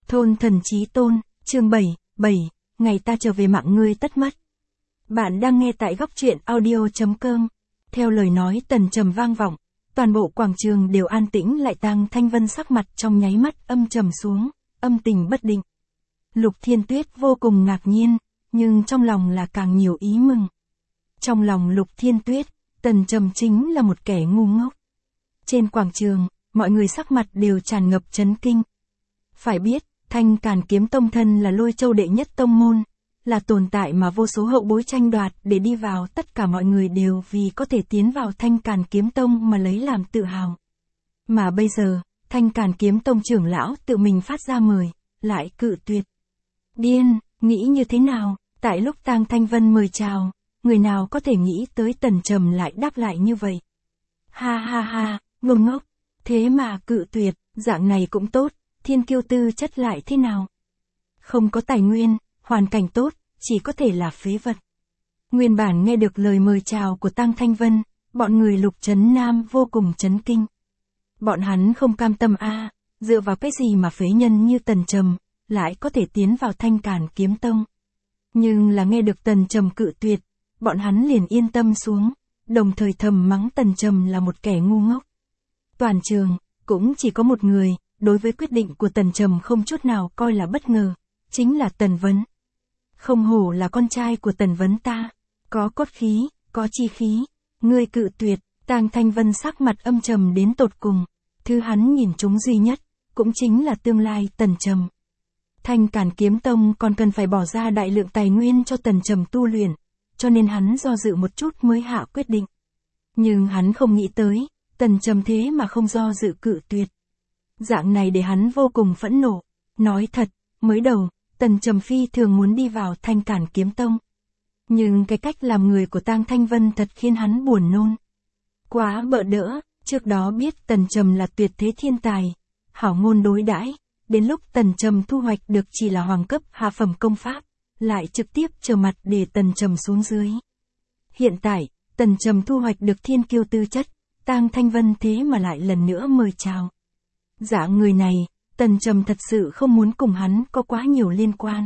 Thôn thần chí tôn, chương 7, ngày ta trở về mạng ngươi tất mất. Bạn đang nghe tại góc truyện audio.com. Theo lời nói Tần Trầm vang vọng, toàn bộ quảng trường đều an tĩnh lại. Tang Thanh Vân sắc mặt trong nháy mắt âm trầm xuống, âm tình bất định. Lục Thiên Tuyết vô cùng ngạc nhiên, nhưng trong lòng là càng nhiều ý mừng. Trong lòng Lục Thiên Tuyết, Tần Trầm chính là một kẻ ngu ngốc. Trên quảng trường, mọi người sắc mặt đều tràn ngập chấn kinh. Phải biết, Thanh Càn Kiếm Tông thân là Lôi Châu đệ nhất tông môn, là tồn tại mà vô số hậu bối tranh đoạt để đi vào, tất cả mọi người đều vì có thể tiến vào Thanh Càn Kiếm Tông mà lấy làm tự hào. Mà bây giờ, Thanh Càn Kiếm Tông trưởng lão tự mình phát ra mời, lại cự tuyệt. Điên, nghĩ như thế nào? Tại lúc Tang Thanh Vân mời chào, người nào có thể nghĩ tới Tần Trầm lại đáp lại như vậy? Ha ha ha, ngu ngốc, thế mà cự tuyệt, dạng này cũng tốt, thiên kiêu tư chất lại thế nào? Không có tài nguyên, hoàn cảnh tốt, chỉ có thể là phế vật. Nguyên bản nghe được lời mời chào của Tang Thanh Vân, bọn người Lục Trấn Nam vô cùng chấn kinh. Bọn hắn không cam tâm dựa vào cái gì mà phế nhân như Tần Trầm, lại có thể tiến vào Thanh Càn Kiếm Tông. Nhưng là nghe được Tần Trầm cự tuyệt, bọn hắn liền yên tâm xuống, đồng thời thầm mắng Tần Trầm là một kẻ ngu ngốc. Toàn trường, cũng chỉ có một người, đối với quyết định của Tần Trầm không chút nào coi là bất ngờ, chính là Tần Vấn. Không hổ là con trai của Tần Vấn ta, có cốt khí, có chi khí, ngươi cự tuyệt. Tang Thanh Vân sắc mặt âm trầm đến tột cùng, thứ hắn nhìn trúng duy nhất, cũng chính là tương lai Tần Trầm. Thanh Càn Kiếm Tông còn cần phải bỏ ra đại lượng tài nguyên cho Tần Trầm tu luyện, cho nên hắn do dự một chút mới hạ quyết định. Nhưng hắn không nghĩ tới, Tần Trầm thế mà không do dự cự tuyệt. Dạng này để hắn vô cùng phẫn nộ. Nói thật, mới đầu, Tần Trầm phi thường muốn đi vào Thanh Càn Kiếm Tông. Nhưng cái cách làm người của Tang Thanh Vân thật khiến hắn buồn nôn. Quá bợ đỡ, trước đó biết Tần Trầm là tuyệt thế thiên tài, hảo ngôn đối đãi, đến lúc Tần Trầm thu hoạch được chỉ là hoàng cấp hạ phẩm công pháp, lại trực tiếp trở mặt để Tần Trầm xuống dưới. Hiện tại, Tần Trầm thu hoạch được thiên kiêu tư chất, Tang Thanh Vân thế mà lại lần nữa mời chào. Dạng người này, Tần Trầm thật sự không muốn cùng hắn có quá nhiều liên quan.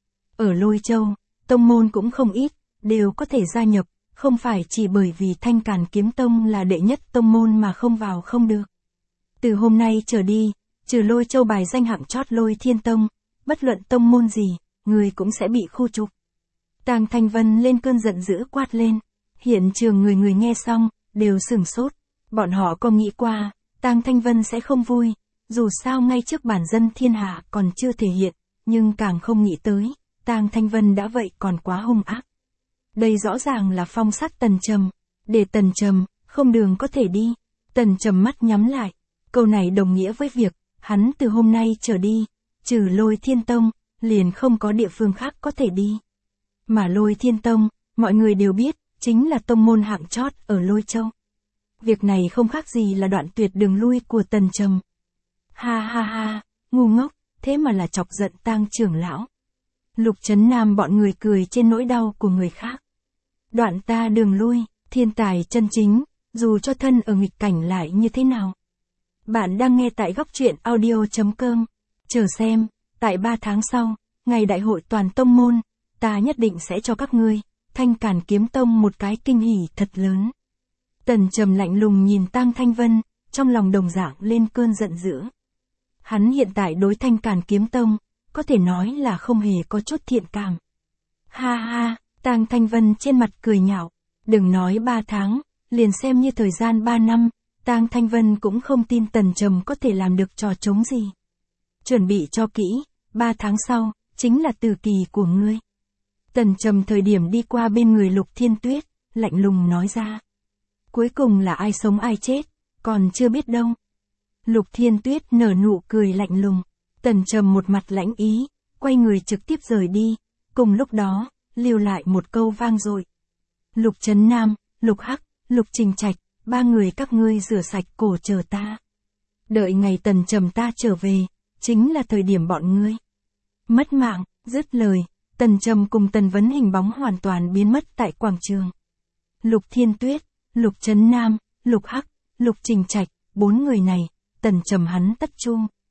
Ở Lôi Châu, tông môn cũng không ít, đều có thể gia nhập, không phải chỉ bởi vì Thanh Càn Kiếm Tông là đệ nhất tông môn mà không vào không được. Từ hôm nay trở đi, trừ Lôi Châu bài danh hạng chót Lôi Thiên Tông, bất luận tông môn gì, người cũng sẽ bị khu trục. Tang Thanh Vân lên cơn giận dữ quát lên. Hiện trường người nghe xong, đều sửng sốt. Bọn họ có nghĩ qua, Tang Thanh Vân sẽ không vui, dù sao ngay trước bản dân thiên hạ còn chưa thể hiện, nhưng càng không nghĩ tới, Tang Thanh Vân đã vậy còn quá hung ác. Đây rõ ràng là phong sát Tần Trầm, để Tần Trầm không đường có thể đi. Tần Trầm mắt nhắm lại, câu này đồng nghĩa với việc, hắn từ hôm nay trở đi, trừ Lôi Thiên Tông, liền không có địa phương khác có thể đi. Mà Lôi Thiên Tông, mọi người đều biết, chính là tông môn hạng chót ở Lôi Châu. Việc này không khác gì là đoạn tuyệt đường lui của Tần Trầm. Ha ha ha, ngu ngốc, thế mà là chọc giận Tang trưởng lão. Lục Trấn Nam bọn người cười trên nỗi đau của người khác. Đoạn ta đường lui, thiên tài chân chính, dù cho thân ở nghịch cảnh lại như thế nào. Bạn đang nghe tại góc truyện audio.com. Chờ xem, tại 3 tháng sau, ngày đại hội toàn tông môn, ta nhất định sẽ cho các ngươi, Thanh Càn Kiếm Tông một cái kinh hỉ thật lớn. Tần Trầm lạnh lùng nhìn Tang Thanh Vân, trong lòng đồng dạng lên cơn giận dữ. Hắn hiện tại đối Thanh Càn Kiếm Tông, có thể nói là không hề có chút thiện cảm. Ha ha, Tang Thanh Vân trên mặt cười nhạo, đừng nói 3 tháng, liền xem như thời gian 3 năm, Tang Thanh Vân cũng không tin Tần Trầm có thể làm được trò trống gì. Chuẩn bị cho kỹ, 3 tháng sau, chính là tử kỳ của ngươi. Tần Trầm thời điểm đi qua bên người Lục Thiên Tuyết, lạnh lùng nói ra. Cuối cùng là ai sống ai chết, còn chưa biết đâu. Lục Thiên Tuyết nở nụ cười lạnh lùng, Tần Trầm một mặt lãnh ý, quay người trực tiếp rời đi, cùng lúc đó, lưu lại một câu vang dội. Lục Trấn Nam, Lục Hắc, Lục Trình Trạch, 3 người các ngươi rửa sạch cổ chờ ta. Đợi ngày Tần Trầm ta trở về, chính là thời điểm bọn ngươi mất mạng. Dứt lời, Tần Trầm cùng Tần Vấn hình bóng hoàn toàn biến mất tại quảng trường. Lục Thiên Tuyết, Lục Trấn Nam, Lục Hắc, Lục Trình Trạch, 4 người này, Tần Trầm hắn tất chung.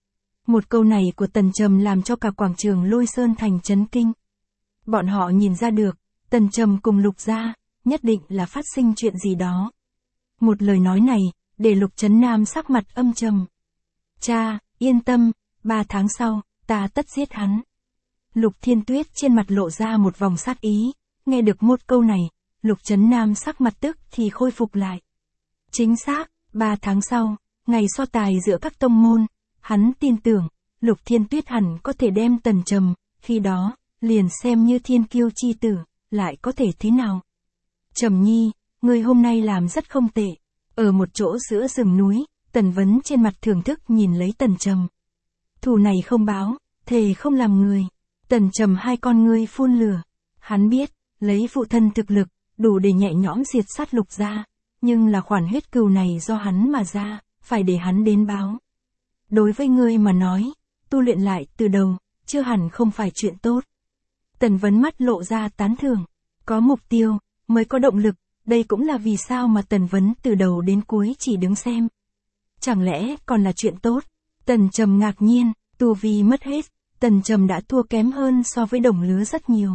Một câu này của Tần Trầm làm cho cả quảng trường Lôi Sơn Thành chấn kinh. Bọn họ nhìn ra được, Tần Trầm cùng Lục gia, nhất định là phát sinh chuyện gì đó. Một lời nói này, để Lục Trấn Nam sắc mặt âm trầm. Cha, yên tâm, 3 tháng sau, ta tất giết hắn. Lục Thiên Tuyết trên mặt lộ ra một vòng sát ý, nghe được một câu này, Lục Trấn Nam sắc mặt tức thì khôi phục lại. Chính xác, 3 tháng sau, ngày so tài giữa các tông môn, hắn tin tưởng, Lục Thiên Tuyết hẳn có thể đem Tần Trầm, khi đó, liền xem như thiên kiêu chi tử, lại có thể thế nào. Trầm Nhi, ngươi hôm nay làm rất không tệ. Ở một chỗ giữa rừng núi, Tần Vấn trên mặt thưởng thức nhìn lấy Tần Trầm. Thù này không báo, thề không làm người. Tần Trầm hai con ngươi phun lửa. Hắn biết, lấy phụ thân thực lực, đủ để nhẹ nhõm diệt sát Lục gia, nhưng là khoản huyết cừu này do hắn mà ra, phải để hắn đến báo. Đối với ngươi mà nói, tu luyện lại từ đầu, chưa hẳn không phải chuyện tốt. Tần Vấn mắt lộ ra tán thưởng. Có mục tiêu, mới có động lực, đây cũng là vì sao mà Tần Vấn từ đầu đến cuối chỉ đứng xem. Chẳng lẽ còn là chuyện tốt? Tần Trầm ngạc nhiên, tu vi mất hết, Tần Trầm đã thua kém hơn so với đồng lứa rất nhiều.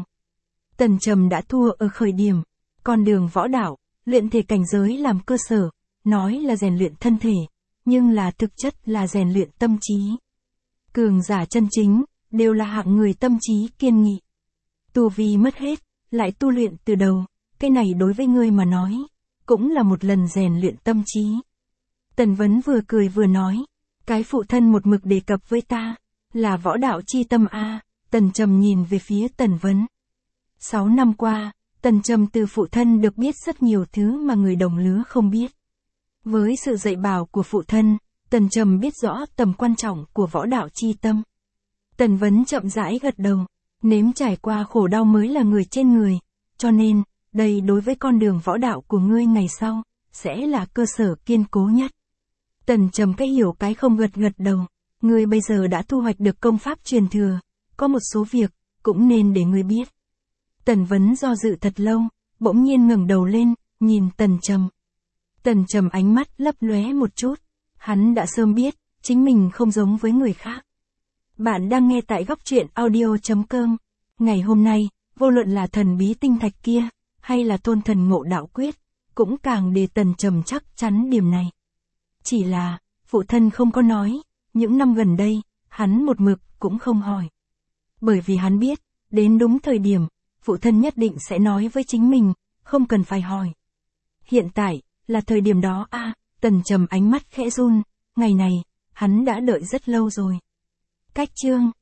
Tần Trầm đã thua ở khởi điểm, con đường võ đạo, luyện thể cảnh giới làm cơ sở, nói là rèn luyện thân thể, nhưng là thực chất là rèn luyện tâm trí. Cường giả chân chính, đều là hạng người tâm trí kiên nghị. Tu vi mất hết, lại tu luyện từ đầu, cái này đối với ngươi mà nói, cũng là một lần rèn luyện tâm trí. Tần Vấn vừa cười vừa nói, cái phụ thân một mực đề cập với ta, là võ đạo chi tâm a. Tần Trầm nhìn về phía Tần Vấn. 6 năm qua, Tần Trầm từ phụ thân được biết rất nhiều thứ mà người đồng lứa không biết. Với sự dạy bảo của phụ thân, Tần Trầm biết rõ tầm quan trọng của võ đạo chi tâm. Tần Vấn chậm rãi gật đầu, nếm trải qua khổ đau mới là người trên người, cho nên, đây đối với con đường võ đạo của ngươi ngày sau, sẽ là cơ sở kiên cố nhất. Tần Trầm cái hiểu cái không gật đầu, ngươi bây giờ đã thu hoạch được công pháp truyền thừa, có một số việc, cũng nên để ngươi biết. Tần Vấn do dự thật lâu, bỗng nhiên ngẩng đầu lên, nhìn Tần Trầm. Tần Trầm ánh mắt lấp lóe một chút, hắn đã sớm biết, chính mình không giống với người khác. Bạn đang nghe tại góc truyện audio.com. Ngày hôm nay, vô luận là thần bí tinh thạch kia, hay là tôn thần ngộ đạo quyết, cũng càng để Tần Trầm chắc chắn điểm này. Chỉ là, phụ thân không có nói, những năm gần đây, hắn một mực cũng không hỏi. Bởi vì hắn biết, đến đúng thời điểm, phụ thân nhất định sẽ nói với chính mình, không cần phải hỏi. Hiện tại, là thời điểm đó a. Tần Trầm ánh mắt khẽ run, ngày này, hắn đã đợi rất lâu rồi. Cách chương